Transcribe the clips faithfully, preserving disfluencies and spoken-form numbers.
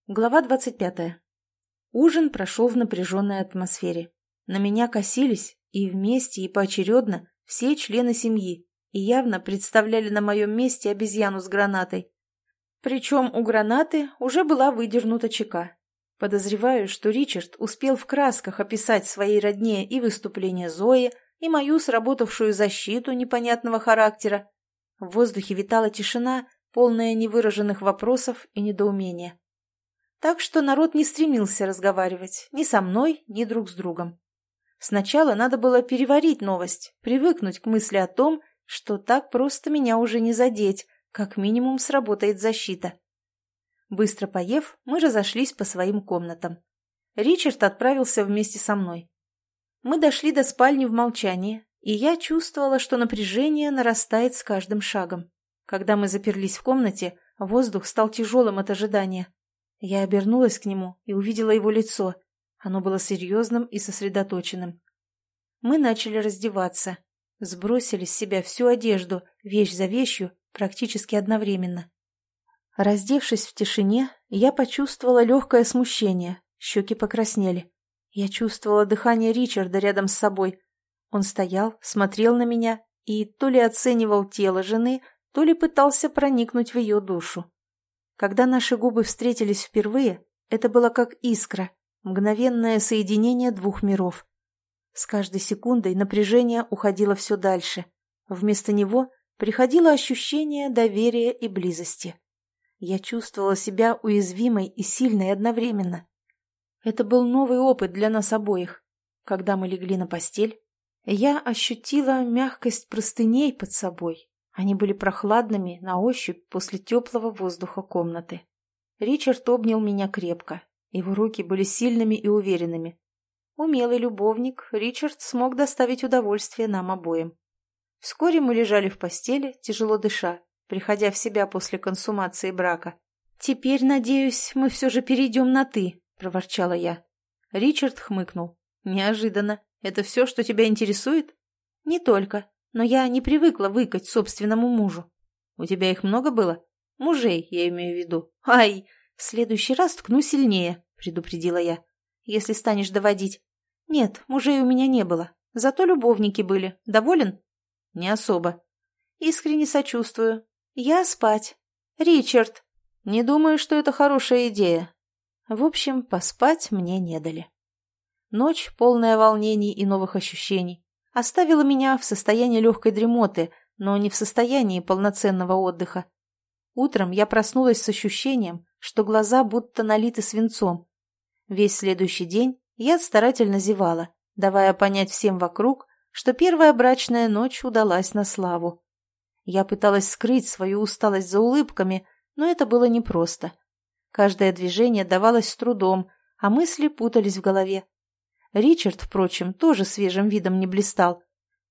Глава двадцать пятая. Ужин прошел в напряженной атмосфере. На меня косились и вместе, и поочередно все члены семьи и явно представляли на моем месте обезьяну с гранатой. Причем у гранаты уже была выдернута чека. Подозреваю, что Ричард успел в красках описать своей родне и выступление Зои, и мою сработавшую защиту непонятного характера. В воздухе витала тишина, полная невыраженных вопросов и недоумения. Так что народ не стремился разговаривать ни со мной, ни друг с другом. Сначала надо было переварить новость, привыкнуть к мысли о том, что так просто меня уже не задеть, как минимум сработает защита. Быстро поев, мы разошлись по своим комнатам. Ричард отправился вместе со мной. Мы дошли до спальни в молчании, и я чувствовала, что напряжение нарастает с каждым шагом. Когда мы заперлись в комнате, воздух стал тяжелым от ожидания. Я обернулась к нему и увидела его лицо. Оно было серьезным и сосредоточенным. Мы начали раздеваться. Сбросили с себя всю одежду, вещь за вещью, практически одновременно. Раздевшись в тишине, я почувствовала легкое смущение, щеки покраснели. Я чувствовала дыхание Ричарда рядом с собой. Он стоял, смотрел на меня и то ли оценивал тело жены, то ли пытался проникнуть в ее душу. Когда наши губы встретились впервые, это было как искра, мгновенное соединение двух миров. С каждой секундой напряжение уходило все дальше. Вместо него приходило ощущение доверия и близости. Я чувствовала себя уязвимой и сильной одновременно. Это был новый опыт для нас обоих. Когда мы легли на постель, я ощутила мягкость простыней под собой. Они были прохладными на ощупь после теплого воздуха комнаты. Ричард обнял меня крепко. Его руки были сильными и уверенными. Умелый любовник, Ричард смог доставить удовольствие нам обоим. Вскоре мы лежали в постели, тяжело дыша, приходя в себя после консумации брака. «Теперь, надеюсь, мы все же перейдем на «ты», — проворчала я. Ричард хмыкнул. «Неожиданно. Это все, что тебя интересует?» «Не только. Но я не привыкла выкать собственному мужу». «У тебя их много было? Мужей, я имею в виду». «Ай, в следующий раз ткну сильнее», — предупредила я. «Если станешь доводить». «Нет, мужей у меня не было. Зато любовники были. Доволен?» «Не особо». «Искренне сочувствую. Я спать». «Ричард». «Не думаю, что это хорошая идея». В общем, поспать мне не дали. Ночь, полная волнений и новых ощущений, оставила меня в состоянии легкой дремоты, но не в состоянии полноценного отдыха. Утром я проснулась с ощущением, что глаза будто налиты свинцом. Весь следующий день я старательно зевала, давая понять всем вокруг, что первая брачная ночь удалась на славу. Я пыталась скрыть свою усталость за улыбками, но это было непросто. Каждое движение давалось с трудом, а мысли путались в голове. Ричард, впрочем, тоже свежим видом не блистал.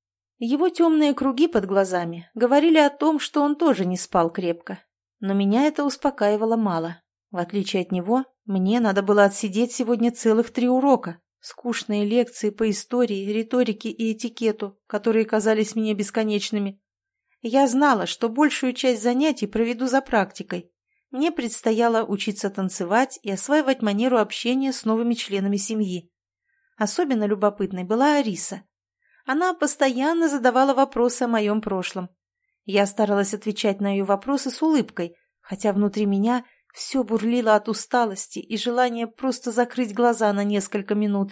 Его темные круги под глазами говорили о том, что он тоже не спал крепко. Но меня это успокаивало мало. В отличие от него, мне надо было отсидеть сегодня целых три урока. Скучные лекции по истории, риторике и этикету, которые казались мне бесконечными. Я знала, что большую часть занятий проведу за практикой. Мне предстояло учиться танцевать и осваивать манеру общения с новыми членами семьи. Особенно любопытной была Ариса. Она постоянно задавала вопросы о моем прошлом. Я старалась отвечать на ее вопросы с улыбкой, хотя внутри меня все бурлило от усталости и желания просто закрыть глаза на несколько минут.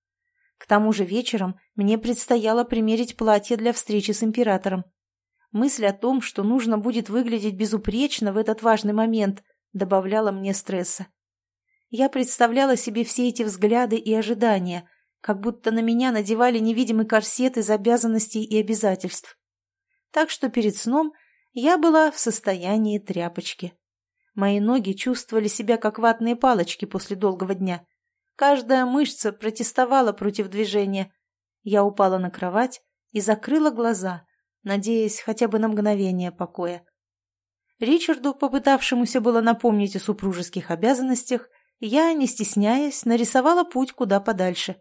К тому же вечером мне предстояло примерить платье для встречи с императором. Мысль о том, что нужно будет выглядеть безупречно в этот важный момент, добавляла мне стресса. Я представляла себе все эти взгляды и ожидания, как будто на меня надевали невидимый корсет из обязанностей и обязательств. Так что перед сном я была в состоянии тряпочки. Мои ноги чувствовали себя как ватные палочки после долгого дня. Каждая мышца протестовала против движения. Я упала на кровать и закрыла глаза, надеясь хотя бы на мгновение покоя. Ричарду, попытавшемуся было напомнить о супружеских обязанностях, я, не стесняясь, нарисовала путь куда подальше.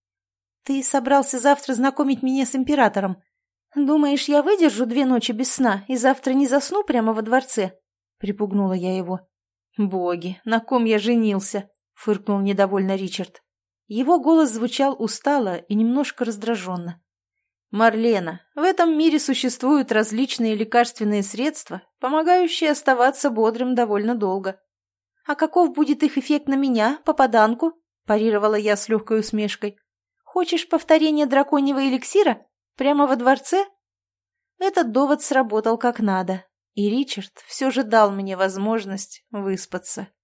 «Ты собрался завтра знакомить меня с императором. Думаешь, я выдержу две ночи без сна и завтра не засну прямо во дворце?» — припугнула я его. «Боги, на ком я женился?» — фыркнул недовольно Ричард. Его голос звучал устало и немножко раздраженно. «Марлена, в этом мире существуют различные лекарственные средства, помогающие оставаться бодрым довольно долго». «А каков будет их эффект на меня, попаданку?» – парировала я с легкой усмешкой. «Хочешь повторение драконьего эликсира? Прямо во дворце?» Этот довод сработал как надо, и Ричард все же дал мне возможность выспаться.